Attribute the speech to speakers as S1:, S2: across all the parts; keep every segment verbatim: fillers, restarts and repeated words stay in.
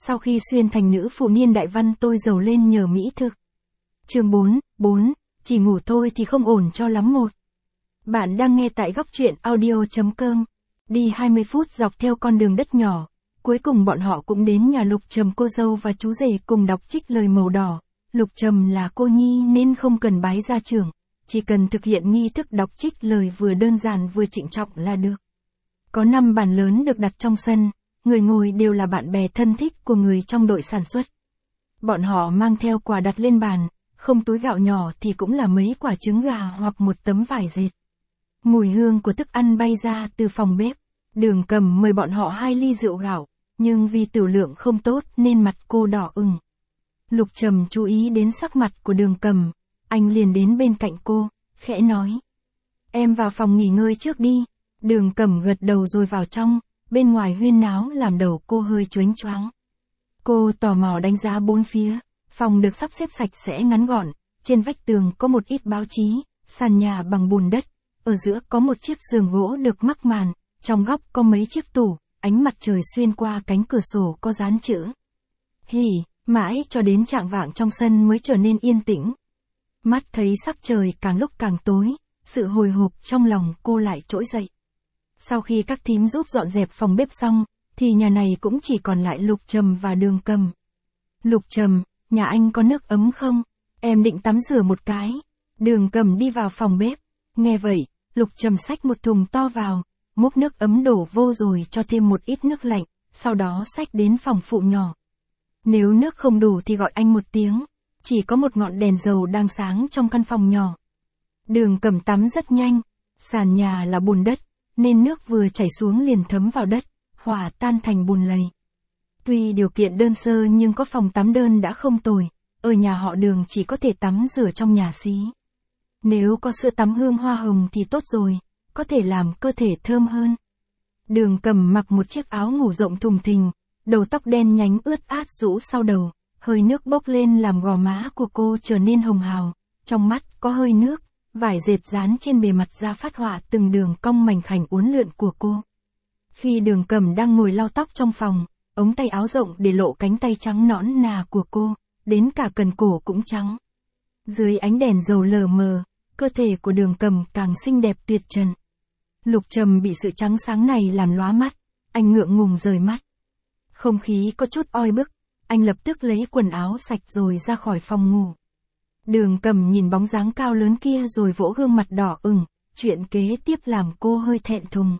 S1: Sau khi xuyên thành nữ phụ niên đại văn tôi giàu lên nhờ mỹ thực. Chương bốn, bốn, chỉ ngủ thôi thì không ổn cho lắm một. Bạn đang nghe tại góc truyện audio chấm com. Đi hai mươi phút dọc theo con đường đất nhỏ, cuối cùng bọn họ cũng đến nhà Lục Trầm. Cô dâu và chú rể cùng đọc trích lời màu đỏ. Lục Trầm là cô nhi nên không cần bái gia trưởng, chỉ cần thực hiện nghi thức đọc trích lời vừa đơn giản vừa trịnh trọng là được. Có năm bàn lớn được đặt trong sân, người ngồi đều là bạn bè thân thích của người trong đội sản xuất. Bọn họ mang theo quà đặt lên bàn, không túi gạo nhỏ thì cũng là mấy quả trứng gà hoặc một tấm vải dệt. Mùi hương của thức ăn bay ra từ phòng bếp. Đường Cầm mời bọn họ hai ly rượu gạo, nhưng vì tửu lượng không tốt nên mặt cô đỏ ửng. Lục Trầm chú ý đến sắc mặt của Đường Cầm, anh liền đến bên cạnh cô, khẽ nói: "Em vào phòng nghỉ ngơi trước đi." Đường Cầm gật đầu rồi vào trong, bên ngoài huyên náo làm đầu cô hơi choáng choáng. Cô tò mò đánh giá bốn phía, phòng được sắp xếp sạch sẽ ngắn gọn, trên vách tường có một ít báo chí, sàn nhà bằng bùn đất, ở giữa có một chiếc giường gỗ được mắc màn, trong góc có mấy chiếc tủ, ánh mặt trời xuyên qua cánh cửa sổ có dán chữ "Hỉ", mãi cho đến chạng vạng trong sân mới trở nên yên tĩnh. Mắt thấy sắc trời càng lúc càng tối, sự hồi hộp trong lòng cô lại trỗi dậy. Sau khi các thím giúp dọn dẹp phòng bếp xong, thì nhà này cũng chỉ còn lại Lục Trầm và Đường Cầm. "Lục Trầm, nhà anh có nước ấm không? Em định tắm rửa một cái." Đường Cầm đi vào phòng bếp. Nghe vậy, Lục Trầm xách một thùng to vào, múc nước ấm đổ vô rồi cho thêm một ít nước lạnh, sau đó xách đến phòng phụ nhỏ. Nếu nước không đủ thì gọi anh một tiếng. Chỉ có một ngọn đèn dầu đang sáng trong căn phòng nhỏ. Đường Cầm tắm rất nhanh, sàn nhà là bùn đất, nên nước vừa chảy xuống liền thấm vào đất, hòa tan thành bùn lầy. Tuy điều kiện đơn sơ nhưng có phòng tắm đơn đã không tồi, ở nhà họ Đường chỉ có thể tắm rửa trong nhà xí. Nếu có sữa tắm hương hoa hồng thì tốt rồi, có thể làm cơ thể thơm hơn. Đường Cầm mặc một chiếc áo ngủ rộng thùng thình, đầu tóc đen nhánh ướt át rũ sau đầu, hơi nước bốc lên làm gò má của cô trở nên hồng hào, trong mắt có hơi nước, vải dệt dán trên bề mặt da phát họa từng đường cong mảnh khảnh uốn lượn của cô. Khi Đường Cầm đang ngồi lau tóc trong phòng, ống tay áo rộng để lộ cánh tay trắng nõn nà của cô, đến cả cần cổ cũng trắng. Dưới ánh đèn dầu lờ mờ, cơ thể của Đường Cầm càng xinh đẹp tuyệt trần. Lục Trầm bị sự trắng sáng này làm lóa mắt, anh ngượng ngùng rời mắt. Không khí có chút oi bức, anh lập tức lấy quần áo sạch rồi ra khỏi phòng ngủ. Đường Cầm nhìn bóng dáng cao lớn kia rồi vỗ gương mặt đỏ ửng, chuyện kế tiếp làm cô hơi thẹn thùng.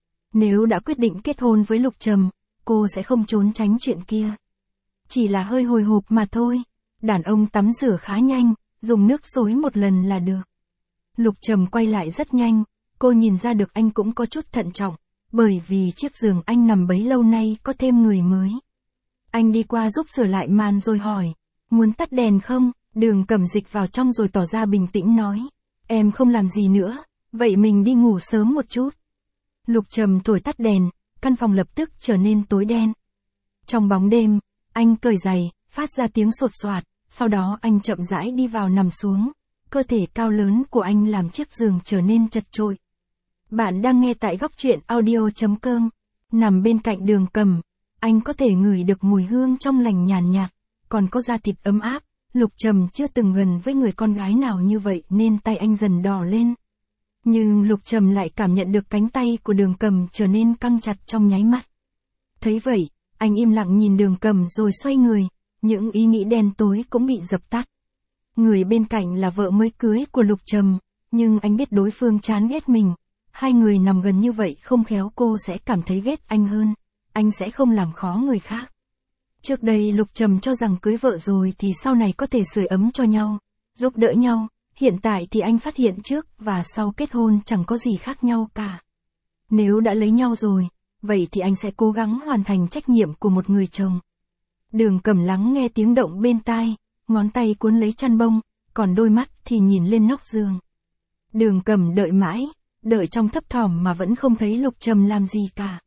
S1: Nếu đã quyết định kết hôn với Lục Trầm, cô sẽ không trốn tránh chuyện kia. Chỉ là hơi hồi hộp mà thôi, đàn ông tắm rửa khá nhanh, dùng nước xối một lần là được. Lục Trầm quay lại rất nhanh, cô nhìn ra được anh cũng có chút thận trọng, bởi vì chiếc giường anh nằm bấy lâu nay có thêm người mới. Anh đi qua giúp sửa lại màn rồi hỏi: "Muốn tắt đèn không?" Đường Cầm dịch vào trong rồi tỏ ra bình tĩnh nói: "Em không làm gì nữa, vậy mình đi ngủ sớm một chút." Lục Trầm thổi tắt đèn, căn phòng lập tức trở nên tối đen. Trong bóng đêm, anh cởi giày, phát ra tiếng sột soạt, sau đó anh chậm rãi đi vào nằm xuống. Cơ thể cao lớn của anh làm chiếc giường trở nên chật chội. Bạn đang nghe tại góc truyện audio chấm com. Nằm bên cạnh Đường Cầm, anh có thể ngửi được mùi hương trong lành nhàn nhạt, còn có da thịt ấm áp. Lục Trầm chưa từng gần với người con gái nào như vậy nên tay anh dần đỏ lên. Nhưng Lục Trầm lại cảm nhận được cánh tay của Đường Cầm trở nên căng chặt trong nháy mắt. Thấy vậy, anh im lặng nhìn Đường Cầm rồi xoay người, những ý nghĩ đen tối cũng bị dập tắt. Người bên cạnh là vợ mới cưới của Lục Trầm, nhưng anh biết đối phương chán ghét mình. Hai người nằm gần như vậy không khéo cô sẽ cảm thấy ghét anh hơn. Anh sẽ không làm khó người khác. Trước đây Lục Trầm cho rằng cưới vợ rồi thì sau này có thể sưởi ấm cho nhau, giúp đỡ nhau. Hiện tại thì anh phát hiện trước và sau kết hôn chẳng có gì khác nhau cả. Nếu đã lấy nhau rồi, vậy thì anh sẽ cố gắng hoàn thành trách nhiệm của một người chồng. Đường Cầm lắng nghe tiếng động bên tai, ngón tay cuốn lấy chăn bông, còn đôi mắt thì nhìn lên nóc giường. Đường Cầm đợi mãi, đợi trong thấp thỏm mà vẫn không thấy Lục Trầm làm gì cả.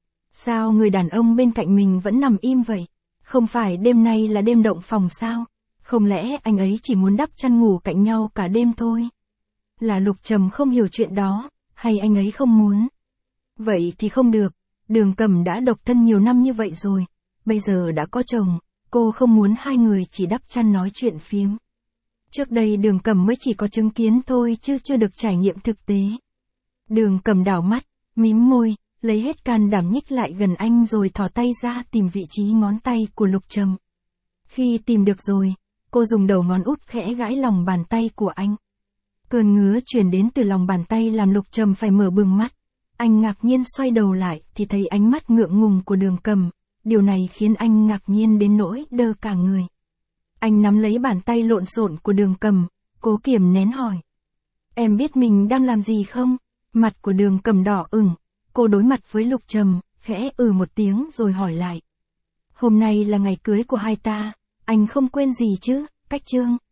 S1: Sao người đàn ông bên cạnh mình vẫn nằm im vậy? Không phải đêm nay là đêm động phòng sao? Không lẽ anh ấy chỉ muốn đắp chăn ngủ cạnh nhau cả đêm thôi? Là Lục Trầm không hiểu chuyện đó, hay anh ấy không muốn? Vậy thì không được, Đường Cầm đã độc thân nhiều năm như vậy rồi, bây giờ đã có chồng, cô không muốn hai người chỉ đắp chăn nói chuyện phiếm. Trước đây Đường Cầm mới chỉ có chứng kiến thôi chứ chưa được trải nghiệm thực tế. Đường Cầm đảo mắt, mím môi, lấy hết can đảm nhích lại gần anh rồi thò tay ra tìm vị trí ngón tay của Lục Trầm. Khi tìm được rồi, cô dùng đầu ngón út khẽ gãi lòng bàn tay của anh. Cơn ngứa truyền đến từ lòng bàn tay làm Lục Trầm phải mở bừng mắt. Anh ngạc nhiên xoay đầu lại thì thấy ánh mắt ngượng ngùng của Đường Cầm, điều này khiến anh ngạc nhiên đến nỗi đơ cả người. Anh nắm lấy bàn tay lộn xộn của Đường Cầm, cố kiềm nén hỏi. Em biết mình đang làm gì không? Mặt của Đường Cầm đỏ ửng, cô đối mặt với Lục Trầm, khẽ ừ một tiếng rồi hỏi lại. Hôm nay là ngày cưới của hai ta, anh không quên gì chứ, Cách Trương?